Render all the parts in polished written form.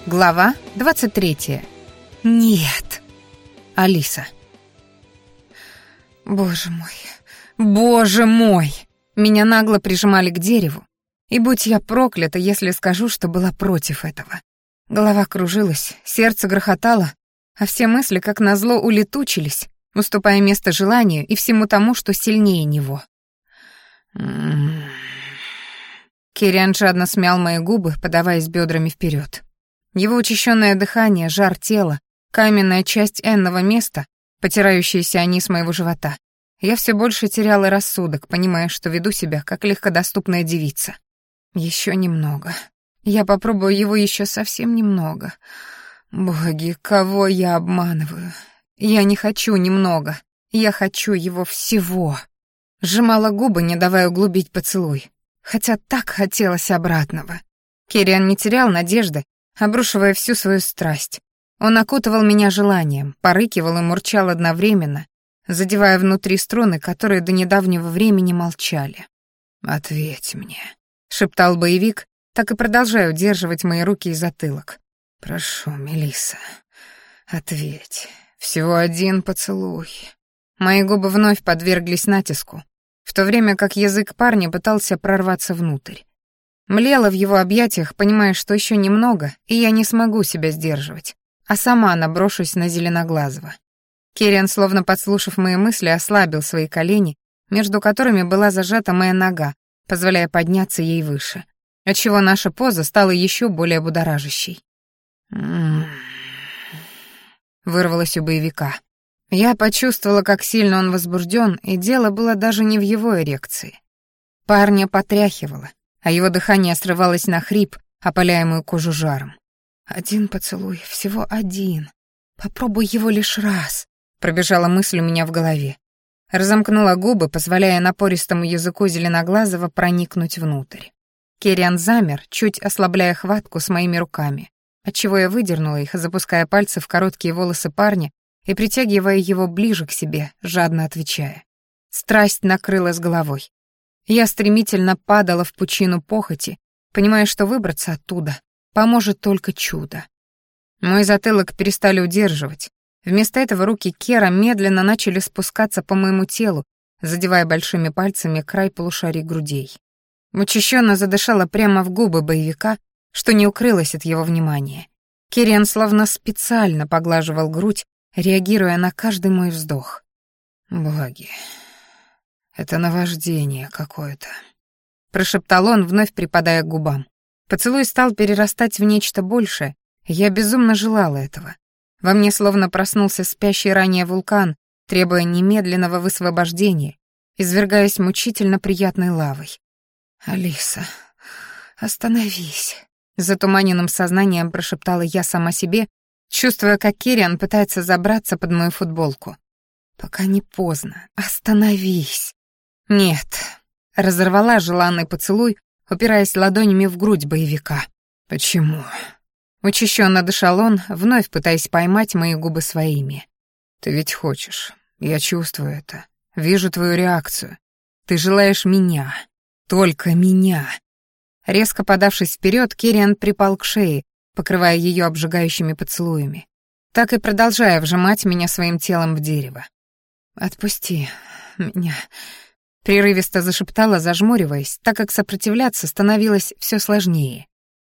Глава 23. Нет. Алиса. Боже мой! Меня нагло прижимали к дереву, и будь я проклята, если скажу, что была против этого. Голова кружилась, сердце грохотало, а все мысли, как назло, улетучились, уступая место желанию и всему тому, что сильнее него. Кириан жадно смял мои губы, подаваясь бедрами вперед. Его учащенное дыхание, жар тела, каменная часть энного места, потирающиеся они с моего живота. Я все больше теряла рассудок, понимая, что веду себя как легкодоступная девица. Еще немного. Я попробую его еще совсем немного. Боги, кого я обманываю? Я не хочу немного. Я хочу его всего. Сжимала губы, не давая углубить поцелуй. Хотя так хотелось обратного. Кириан не терял надежды, обрушивая всю свою страсть. Он окутывал меня желанием, порыкивал и мурчал одновременно, задевая внутри струны, которые до недавнего времени молчали. «Ответь мне», — шептал боевик, так и продолжая удерживать мои руки и затылок. «Прошу, Мелисса, ответь. Всего один поцелуй». Мои губы вновь подверглись натиску, в то время как язык парня пытался прорваться внутрь. Млела в его объятиях, понимая, что еще немного, и я не смогу себя сдерживать, а сама наброшусь на Зеленоглазого. Кириан, словно подслушав мои мысли, ослабил свои колени, между которыми была зажата моя нога, позволяя подняться ей выше, отчего наша поза стала еще более будоражащей. Вырвалось у боевика. Я почувствовала, как сильно он возбужден, и дело было даже не в его эрекции. Парня потряхивало, а его дыхание срывалось на хрип, опаляя мою кожу жаром. «Один поцелуй, всего один. Попробуй его лишь раз», — пробежала мысль у меня в голове. Разомкнула губы, позволяя напористому языку Зеленоглазого проникнуть внутрь. Кириан замер, чуть ослабляя хватку с моими руками, отчего я выдернула их, запуская пальцы в короткие волосы парня и притягивая его ближе к себе, жадно отвечая. Страсть накрыла с головой. Я стремительно падала в пучину похоти, понимая, что выбраться оттуда поможет только чудо. Мой затылок перестали удерживать. Вместо этого руки Кера медленно начали спускаться по моему телу, задевая большими пальцами край полушарий грудей. Учащенно задышала прямо в губы боевика, что не укрылось от его внимания. Кириан словно специально поглаживал грудь, реагируя на каждый мой вздох. «Боги, это наваждение какое-то», — прошептал он, вновь припадая к губам. Поцелуй стал перерастать в нечто большее, и я безумно желала этого. Во мне словно проснулся спящий ранее вулкан, требуя немедленного высвобождения, извергаясь мучительно приятной лавой. «Алиса, остановись», — затуманенным сознанием прошептала я сама себе, чувствуя, как Кириан пытается забраться под мою футболку. «Пока не поздно, остановись». «Нет», — разорвала желанный поцелуй, упираясь ладонями в грудь боевика. «Почему?» Учащенно дышал он, вновь пытаясь поймать мои губы своими. «Ты ведь хочешь, я чувствую это, вижу твою реакцию. Ты желаешь меня, только меня». Резко подавшись вперед, Кириан припал к шее, покрывая ее обжигающими поцелуями, так и продолжая вжимать меня своим телом в дерево. «Отпусти меня», — прерывисто зашептала, зажмуриваясь, так как сопротивляться становилось все сложнее.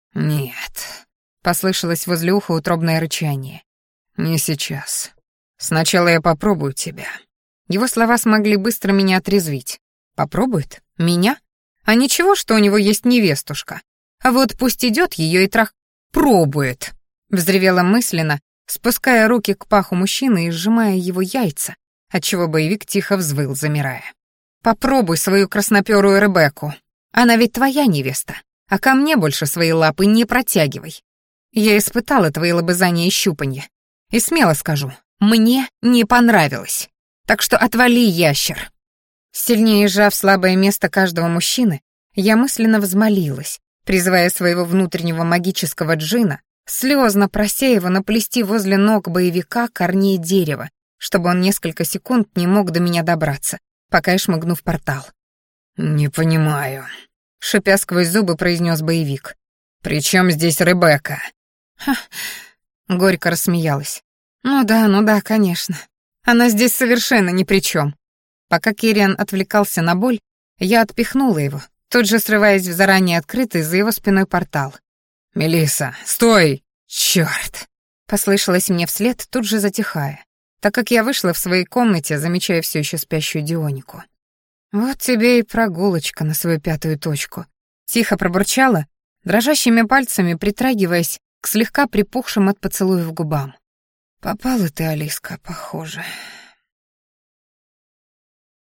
«Нет», — послышалось возле уха утробное рычание. «Не сейчас. Сначала я попробую тебя». Его слова смогли быстро меня отрезвить. «Попробует? Меня? А ничего, что у него есть невестушка. А вот пусть идет ее и пробует», — взревела мысленно, спуская руки к паху мужчины и сжимая его яйца, отчего боевик тихо взвыл, замирая. «Попробуй свою краснопёрую Ребекку. Она ведь твоя невеста, а ко мне больше свои лапы не протягивай. Я испытала твои лобызания и щупанья, и смело скажу, мне не понравилось. Так что отвали, ящер». Сильнее сжав слабое место каждого мужчины, я мысленно взмолилась, призывая своего внутреннего магического джина, слезно прося его наплести возле ног боевика корней дерева, чтобы он несколько секунд не мог до меня добраться, пока я шмыгну в портал. «Не понимаю», — шипя сквозь зубы произнес боевик. «При чем здесь Ребекка?» Ха, горько рассмеялась. Ну да, конечно. Она здесь совершенно ни при чем. Пока Кириан отвлекался на боль, я отпихнула его, тут же срываясь в заранее открытый за его спиной портал. «Мелисса, стой! Чёрт!» Послышалось мне вслед, тут же затихая, так как я вышла в своей комнате, замечая все еще спящую Дионику. «Вот тебе и прогулочка на свою пятую точку», — тихо пробурчала, дрожащими пальцами притрагиваясь к слегка припухшим от поцелуев губам. «Попала ты, Алиска, похоже».